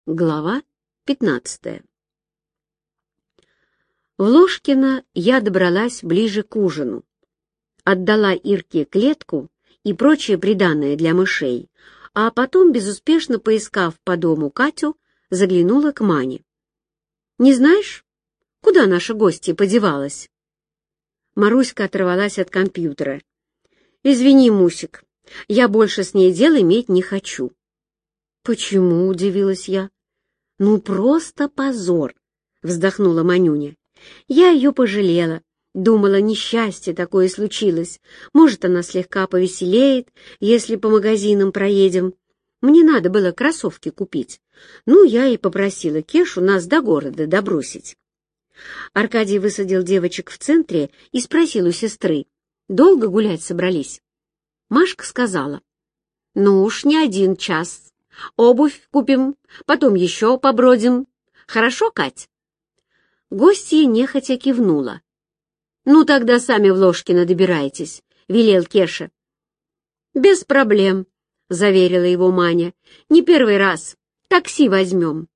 Глава 15. В Ложкино я добралась ближе к ужину. Отдала Ирке клетку и прочее приданое для мышей, а потом, безуспешно поискав по дому Катю, заглянула к Мане. «Не знаешь, куда наша гостья подевалась?» Маруська оторвалась от компьютера. «Извини, Мусик, я больше с ней дел иметь не хочу». «Почему?» — удивилась я. «Ну, просто позор!» — вздохнула Манюня. «Я ее пожалела. Думала, несчастье такое случилось. Может, она слегка повеселеет, если по магазинам проедем. Мне надо было кроссовки купить. Ну, я и попросила Кешу нас до города добросить». Аркадий высадил девочек в центре и спросил у сестры: «Долго гулять собрались?» Машка сказала: «Ну уж не 1 час. Обувь купим, потом еще побродим. Хорошо, Кать?» Гостья нехотя кивнула. «Ну, тогда сами в Ложкино добирайтесь», — велел Кеша. «Без проблем», — заверила его Маня. «Не первый раз. Такси возьмем».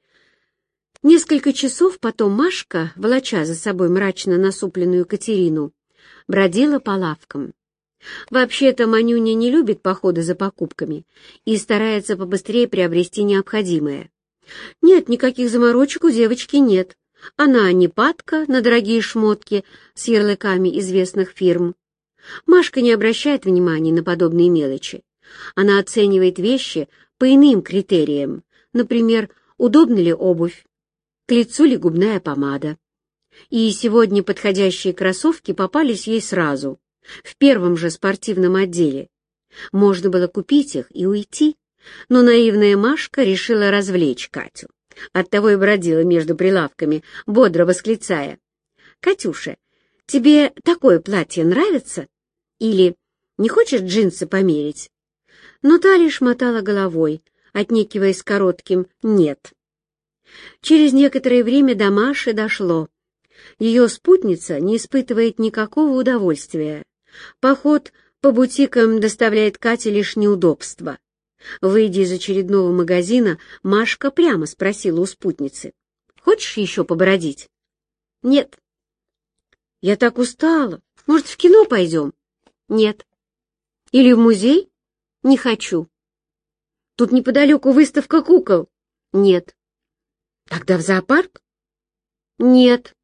Несколько часов потом Машка, волоча за собой мрачно насупленную Катерину, бродила по лавкам. Вообще-то Манюня не любит походы за покупками и старается побыстрее приобрести необходимое. Нет, никаких заморочек у девочки нет. Она не падка на дорогие шмотки с ярлыками известных фирм. Машка не обращает внимания на подобные мелочи. Она оценивает вещи по иным критериям, например, удобна ли обувь, к лицу ли губная помада. И сегодня подходящие кроссовки попались ей сразу, в первом же спортивном отделе. Можно было купить их и уйти, но наивная Машка решила развлечь Катю. Оттого и бродила между прилавками, бодро восклицая: «Катюша, тебе такое платье нравится? Или не хочешь джинсы померить?» Но та лишь мотала головой, отнекиваясь коротким «нет». Через некоторое время до Маши дошло: ее спутница не испытывает никакого удовольствия. Поход по бутикам доставляет Кате лишь неудобства. Выйдя из очередного магазина, Машка прямо спросила у спутницы: «Хочешь еще побродить?» «Нет». «Я так устала. Может, в кино пойдем?» «Нет». «Или в музей?» «Не хочу». «Тут неподалеку выставка кукол?» «Нет». «Тогда в зоопарк?» «Нет».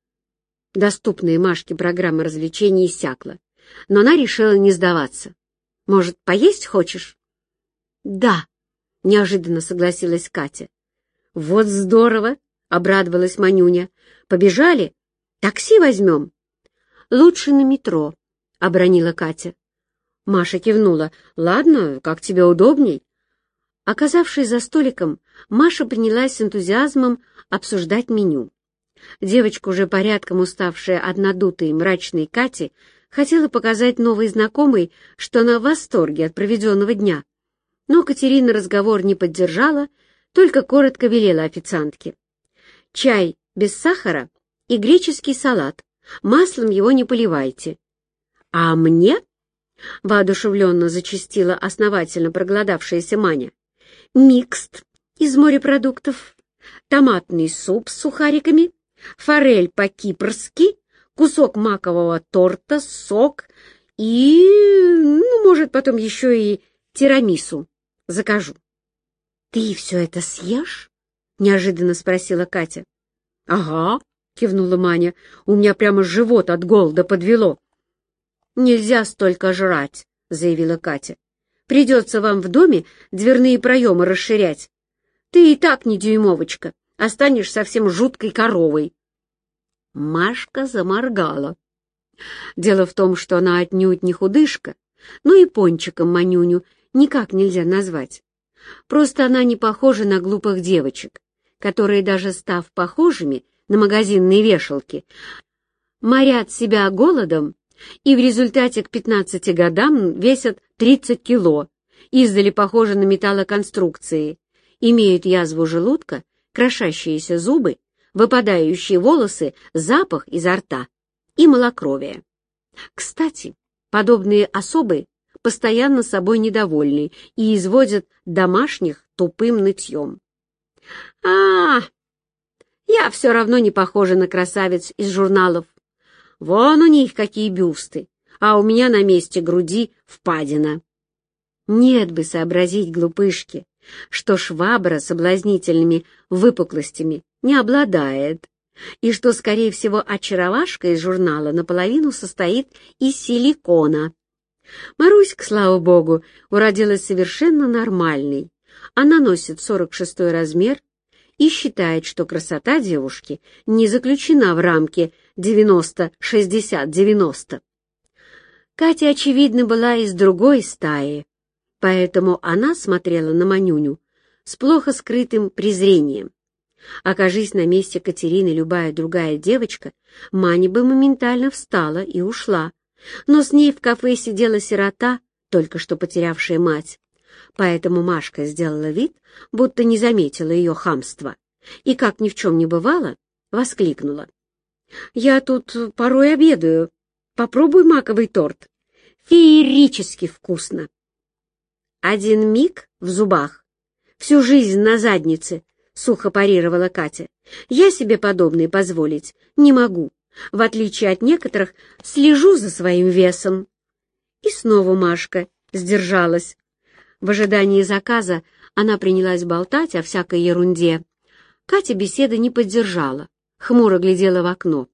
Доступная Машке программа развлечений иссякла, но она решила не сдаваться. «Может, поесть хочешь?» «Да», — неожиданно согласилась Катя. «Вот здорово!» — обрадовалась Манюня. «Побежали? Такси возьмем?» «Лучше на метро», — обронила Катя. Маша кивнула. «Ладно, как тебе удобней». Оказавшись за столиком, Маша принялась с энтузиазмом обсуждать меню. Девочка, уже порядком уставшая от надутой и мрачной Кати, хотела показать новой знакомой, что она в восторге от проведенного дня. Но Катерина разговор не поддержала, только коротко велела официантке: «Чай без сахара и греческий салат. Маслом его не поливайте». «А мне?» — воодушевленно зачастила основательно проголодавшаяся Маня. «Микст из морепродуктов, томатный суп с сухариками, форель по-кипрски, кусок макового торта, сок и, ну, может, потом еще и тирамису закажу». «Ты все это съешь?» — неожиданно спросила Катя. «Ага», — кивнула Маня, — «у меня прямо живот от голода подвело». «Нельзя столько жрать», — заявила Катя. «Придется вам в доме дверные проемы расширять. Ты и так не дюймовочка, а станешь совсем жуткой коровой». Машка заморгала. Дело в том, что она отнюдь не худышка, но и пончиком Манюню никак нельзя назвать. Просто она не похожа на глупых девочек, которые, даже став похожими на магазинные вешалки, морят себя голодом и в результате к 15 годам весят 30 кило, издали похожи на металлоконструкции, имеют язву желудка, крошащиеся зубы, выпадающие волосы, запах изо рта и малокровие. Кстати, подобные особы постоянно собой недовольны и изводят домашних тупым нытьем. А, я все равно не похожа на красавиц из журналов. Вон у них какие бюсты, а у меня на месте груди впадина. Нет бы сообразить глупышке, что швабра соблазнительными выпуклостями не обладает, и что, скорее всего, очаровашка из журнала наполовину состоит из силикона. Маруська, слава богу, уродилась совершенно нормальной. Она носит 46-й размер и считает, что красота девушки не заключена в рамке 90-60-90. Катя, очевидно, была из другой стаи, поэтому она смотрела на Манюню с плохо скрытым презрением. Окажись на месте Катерины любая другая девочка, Маня бы моментально встала и ушла. Но с ней в кафе сидела сирота, только что потерявшая мать. Поэтому Машка сделала вид, будто не заметила ее хамства, и, как ни в чем не бывало, воскликнула: «Я тут порой обедаю. Попробуй маковый торт. Феерически вкусно!» «Один миг в зубах, всю жизнь на заднице», — сухо парировала Катя. «Я себе подобное позволить не могу. В отличие от некоторых, слежу за своим весом». И снова Машка сдержалась. В ожидании заказа она принялась болтать о всякой ерунде. Катя беседы не поддержала, хмуро глядела в окно.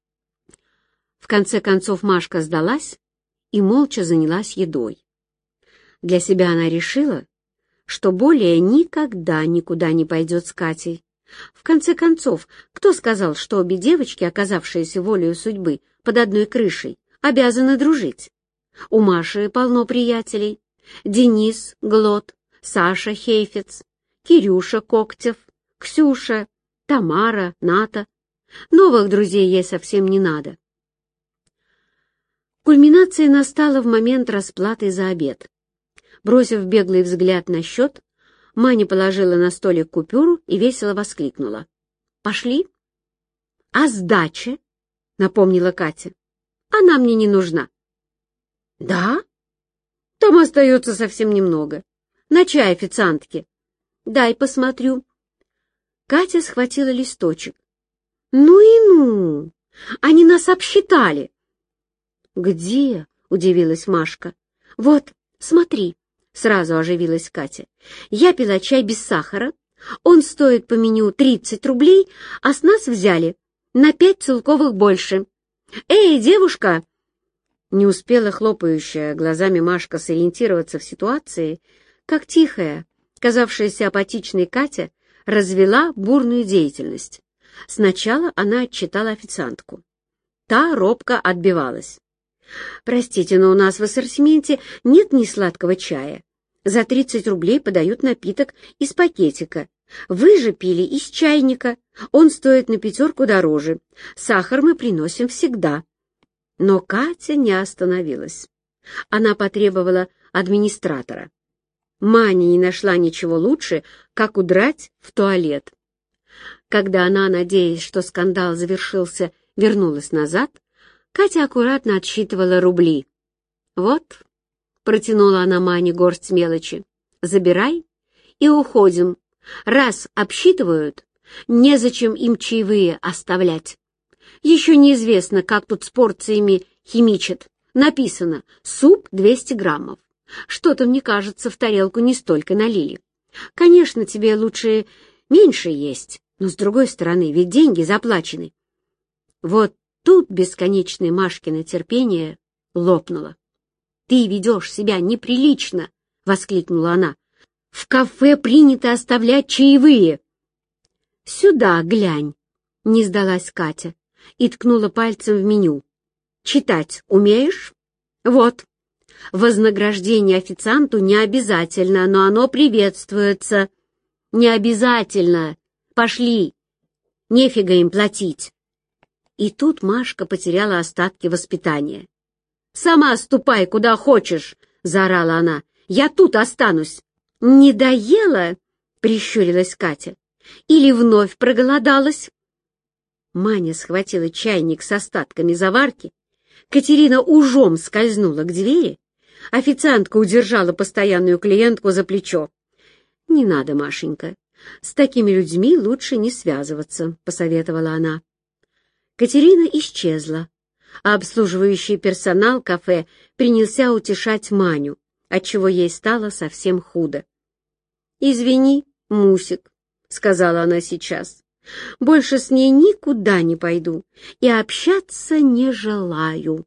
В конце концов Машка сдалась и молча занялась едой. Для себя она решила, что более никогда никуда не пойдет с Катей. В конце концов, кто сказал, что обе девочки, оказавшиеся волею судьбы под одной крышей, обязаны дружить? У Маши полно приятелей. Денис Глот, Саша Хейфец, Кирюша Коктев, Ксюша, Тамара, Ната. Новых друзей ей совсем не надо. Кульминация настала в момент расплаты за обед. Бросив беглый взгляд на счет, Маня положила на столик купюру и весело воскликнула: «Пошли?» «А сдача?» — напомнила Катя. «Она мне не нужна». «Да? Там остается совсем немного. На чай официантке. Дай посмотрю». Катя схватила листочек. «Ну и ну! Они нас обсчитали!» «Где?» — удивилась Машка. «Вот, смотри!» — сразу оживилась Катя. «Я пила чай без сахара. Он стоит по меню 30 рублей, а с нас взяли на 5 целковых больше. Эй, девушка!» Не успела хлопающая глазами Машка сориентироваться в ситуации, как тихая, казавшаяся апатичной Катя развела бурную деятельность. Сначала она отчитала официантку. Та робко отбивалась. «Простите, но у нас в ассортименте нет ни сладкого чая. За 30 рублей подают напиток из пакетика. Вы же пили из чайника. Он стоит на 5 дороже. Сахар мы приносим всегда». Но Катя не остановилась. Она потребовала администратора. Маня не нашла ничего лучше, как удрать в туалет. Когда она, надеясь, что скандал завершился, вернулась назад, Катя аккуратно отсчитывала рубли. «Вот», — протянула она Мане горсть мелочи, — «забирай и уходим. Раз обсчитывают, незачем им чаевые оставлять. Еще неизвестно, как тут с порциями химичат. Написано: суп 200 граммов. Что-то, мне кажется, в тарелку не столько налили. Конечно, тебе лучше меньше есть, но, с другой стороны, ведь деньги заплачены». Вот тут бесконечное Машкино терпение лопнуло. «Ты ведешь себя неприлично!» — воскликнула она. «В кафе принято оставлять чаевые!» «Сюда глянь!» — не сдалась Катя и ткнула пальцем в меню. «Читать умеешь? Вот. Вознаграждение официанту не обязательно, но оно приветствуется». «Не обязательно! Пошли! Нефига им платить!» И тут Машка потеряла остатки воспитания. «Сама ступай, куда хочешь!» — заорала она. «Я тут останусь!» «Не доела?» — прищурилась Катя. «Или вновь проголодалась?» Маня схватила чайник с остатками заварки. Катерина ужом скользнула к двери. Официантка удержала постоянную клиентку за плечо. «Не надо, Машенька, «С такими людьми лучше не связываться», — посоветовала она. Катерина исчезла, а обслуживающий персонал кафе принялся утешать Маню, отчего ей стало совсем худо. «Извини, Мусик», — сказала она сейчас, — «больше с ней никуда не пойду и общаться не желаю».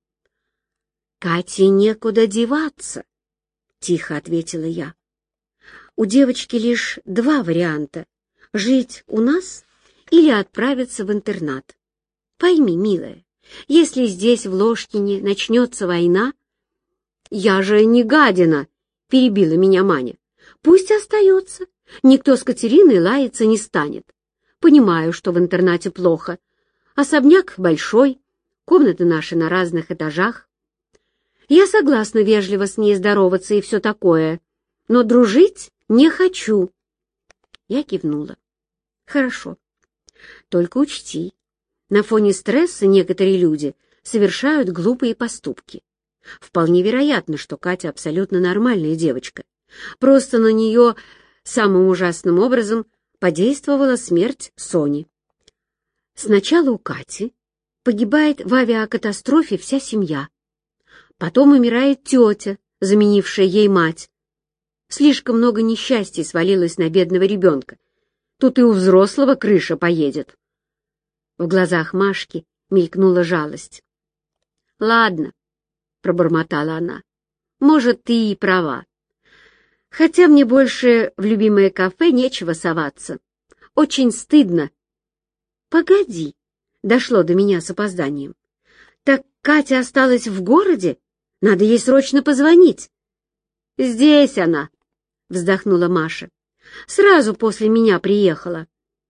«Кате некуда деваться», — тихо ответила я. «У девочки лишь два варианта — жить у нас или отправиться в интернат. Пойми, милая, если здесь, в Ложкине, начнется война...» «Я же не гадина», — перебила меня Маня. «Пусть остается. Никто с Катериной лаяться не станет. Понимаю, что в интернате плохо. Особняк большой, комнаты наши на разных этажах. Я согласна вежливо с ней здороваться и все такое, но дружить не хочу». Я кивнула. «Хорошо. Только учти, на фоне стресса некоторые люди совершают глупые поступки. Вполне вероятно, что Катя абсолютно нормальная девочка. Просто на нее самым ужасным образом подействовала смерть Сони. Сначала у Кати погибает в авиакатастрофе вся семья. Потом умирает тетя, заменившая ей мать. Слишком много несчастий свалилось на бедного ребенка. Тут и у взрослого крыша поедет. В глазах Машки мелькнула жалость. «Ладно», — пробормотала она, — «может, ты и права. Хотя мне больше в любимое кафе нечего соваться. Очень стыдно». «Погоди», — дошло до меня с опозданием. «Так Катя осталась в городе? Надо ей срочно позвонить». «Здесь она», — вздохнула Маша. «Сразу после меня приехала».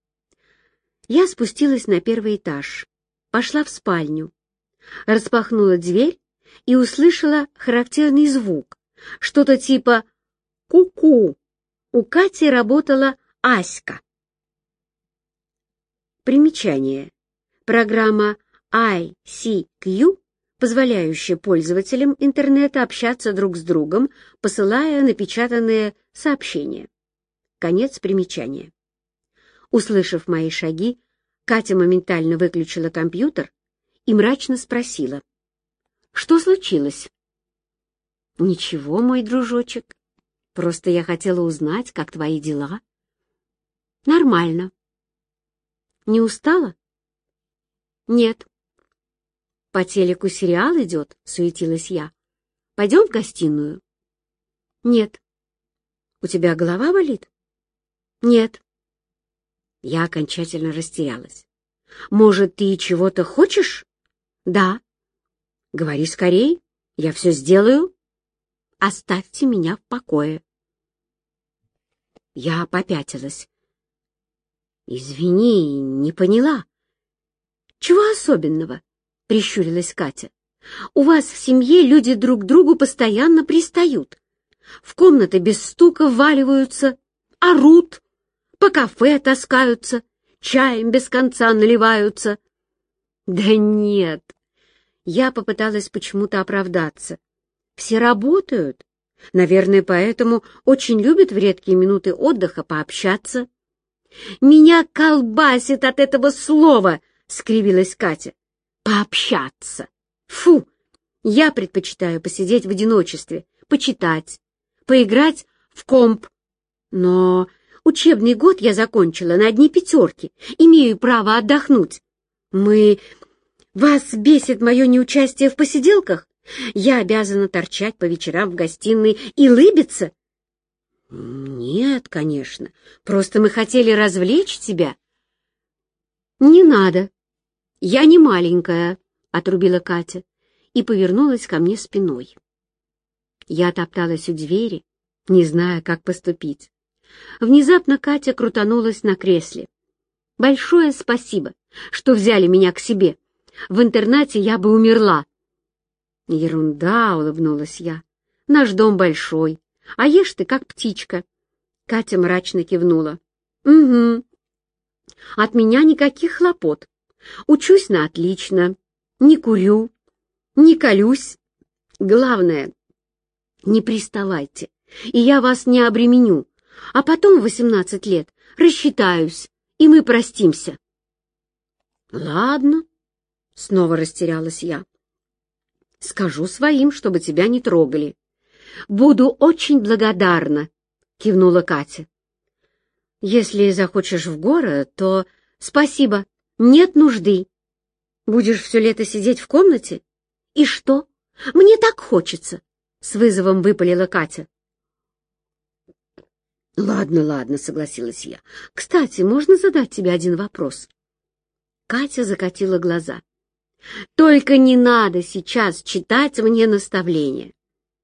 Я спустилась на первый этаж, пошла в спальню, распахнула дверь и услышала характерный звук, что-то типа «ку-ку». У Кати работала Аська. Примечание. Программа ICQ, позволяющая пользователям интернета общаться друг с другом, посылая напечатанные сообщения. Конец примечания. Услышав мои шаги, Катя моментально выключила компьютер и мрачно спросила: «Что случилось?» «Ничего, мой дружочек. Просто я хотела узнать, как твои дела». «Нормально». «Не устала?» «Нет». «По телеку сериал идет?» — суетилась я. «Пойдем в гостиную?» «Нет». «У тебя голова болит?» «Нет». Я окончательно растерялась. «Может, ты чего-то хочешь?» «Да». «Говори скорей, я все сделаю». «Оставьте меня в покое». Я попятилась. «Извини, не поняла». «Чего особенного?» — прищурилась Катя. «У вас в семье люди друг к другу постоянно пристают. В комнаты без стука вваливаются, орут, по кафе таскаются, чаем без конца наливаются». «Да нет». Я попыталась почему-то оправдаться. «Все работают. Наверное, поэтому очень любят в редкие минуты отдыха пообщаться». «Меня колбасит от этого слова!» — скривилась Катя. «Пообщаться! Фу! Я предпочитаю посидеть в одиночестве, почитать, поиграть в комп. Но учебный год я закончила на одни пятерки, имею право отдохнуть. Вас бесит мое неучастие в посиделках? Я обязана торчать по вечерам в гостиной и лыбиться?» «Нет, конечно. Просто мы хотели развлечь тебя». «Не надо. Я не маленькая», — отрубила Катя и повернулась ко мне спиной. Я топталась у двери, не зная, как поступить. Внезапно Катя крутанулась на кресле. «Большое спасибо, что взяли меня к себе. В интернате я бы умерла». «Ерунда», — улыбнулась я. «Наш дом большой, а ешь ты, как птичка». Катя мрачно кивнула. «Угу. От меня никаких хлопот. Учусь на отлично, не курю, не колюсь. Главное, не приставайте, и я вас не обременю, А потом в 18 лет рассчитаюсь, и мы простимся». «Ладно», — снова растерялась я. «Скажу своим, чтобы тебя не трогали». «Буду очень благодарна», — кивнула Катя. «Если захочешь в город, то спасибо, нет нужды. Будешь все лето сидеть в комнате? И что? Мне так хочется», — с вызовом выпалила Катя. «Ладно, ладно», — согласилась я. «Кстати, можно задать тебе один вопрос?» Катя закатила глаза. «Только не надо сейчас читать мне наставления».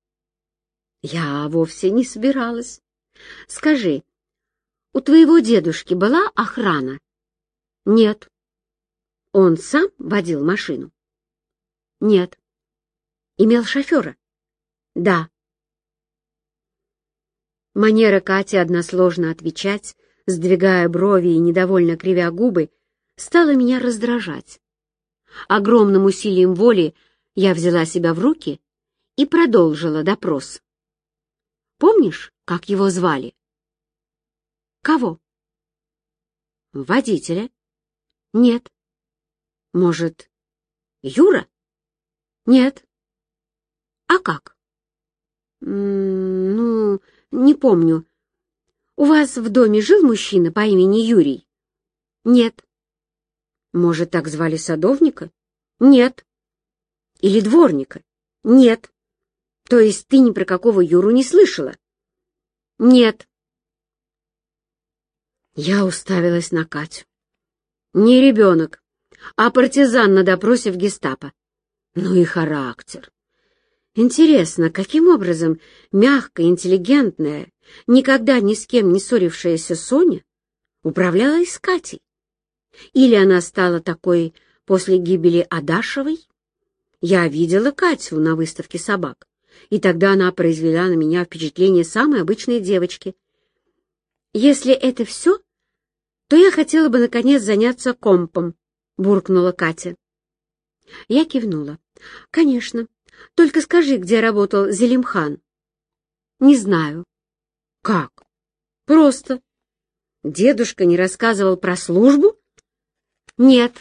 «Я вовсе не собиралась. Скажи, у твоего дедушки была охрана?» «Нет». «Он сам водил машину?» «Нет». «Имел шофера?» «Да». Манера Кати односложно отвечать, сдвигая брови и недовольно кривя губы, стала меня раздражать. Огромным усилием воли я взяла себя в руки и продолжила допрос. «Помнишь, как его звали?» «Кого?» «Водителя». «Нет». «Может, Юра?» «Нет». «А как?» «Ну, не помню. У вас в доме жил мужчина по имени Юрий?» «Нет». «Может, так звали садовника?» «Нет». «Или дворника?» «Нет». «То есть ты ни про какого Юру не слышала?» «Нет». Я уставилась на Катю. Не ребенок, а партизан на допросе в гестапо. Ну и характер. Интересно, каким образом мягкая, интеллигентная, никогда ни с кем не ссорившаяся Соня управлялась с Катей? Или она стала такой после гибели Адашевой? Я видела Катю на выставке собак, и тогда она произвела на меня впечатление самой обычной девочки. «Если это все, то я хотела бы, наконец, заняться компом», — буркнула Катя. Я кивнула. «Конечно. Только скажи, где работал Зелимхан?» «Не знаю». «Как?» «Просто. Дедушка не рассказывал про службу?» «Нет».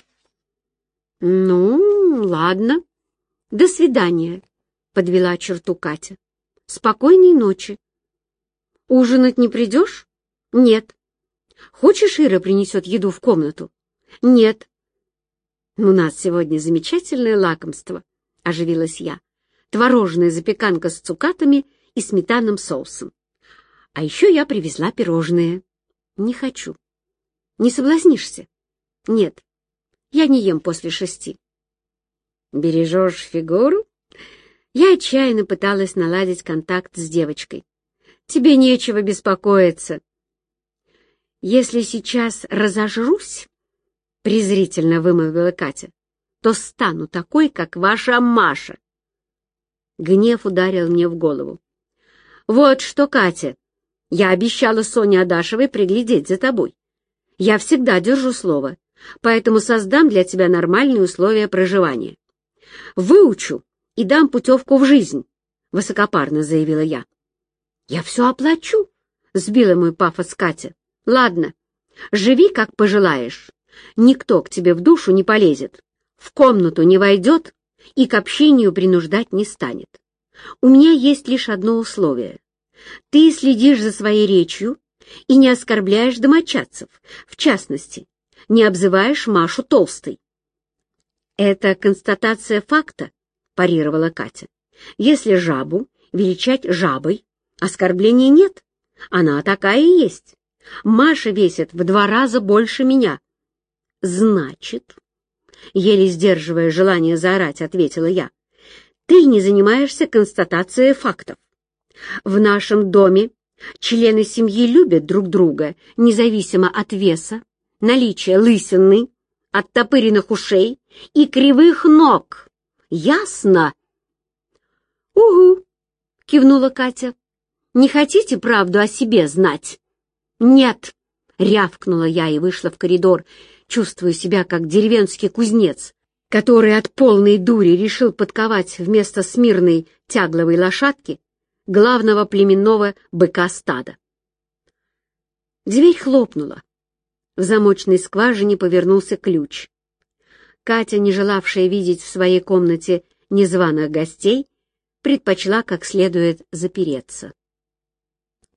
«Ну, ладно. До свидания», — подвела черту Катя. «Спокойной ночи». «Ужинать не придешь?» «Нет». «Хочешь, Ира принесет еду в комнату?» «Нет». «У нас сегодня замечательное лакомство», — оживилась я. «Творожная запеканка с цукатами и сметанным соусом. А еще я привезла пирожные». «Не хочу». «Не соблазнишься?» «Нет, я не ем после 6». «Бережешь фигуру?» Я отчаянно пыталась наладить контакт с девочкой. «Тебе нечего беспокоиться». «Если сейчас разожрусь, — презрительно вымолвила Катя, — то стану такой, как ваша Маша». Гнев ударил мне в голову. «Вот что, Катя, я обещала Соне Адашевой приглядеть за тобой. Я всегда держу слово, поэтому создам для тебя нормальные условия проживания. Выучу и дам путевку в жизнь», — высокопарно заявила я. «Я все оплачу», — сбила мой пафос Катя. «Ладно, живи, как пожелаешь. Никто к тебе в душу не полезет, в комнату не войдет и к общению принуждать не станет. У меня есть лишь одно условие. Ты следишь за своей речью и не оскорбляешь домочадцев, в частности, не обзываешь Машу толстой». «Это констатация факта», — парировала Катя. «Если жабу величать жабой, оскорбления нет. Она такая и есть. Маша весит в 2 раза больше меня». «Значит», — еле сдерживая желание заорать, ответила я, «ты не занимаешься констатацией фактов. В нашем доме члены семьи любят друг друга, независимо от веса, наличия лысины, оттопыренных ушей и кривых ног. Ясно?» «Угу», — кивнула Катя. «Не хотите правду о себе знать?» «Нет», — рявкнула я и вышла в коридор, чувствуя себя как деревенский кузнец, который от полной дури решил подковать вместо смирной тягловой лошадки главного племенного быка стада. Дверь хлопнула. В замочной скважине повернулся ключ. Катя, не желавшая видеть в своей комнате незваных гостей, предпочла как следует запереться.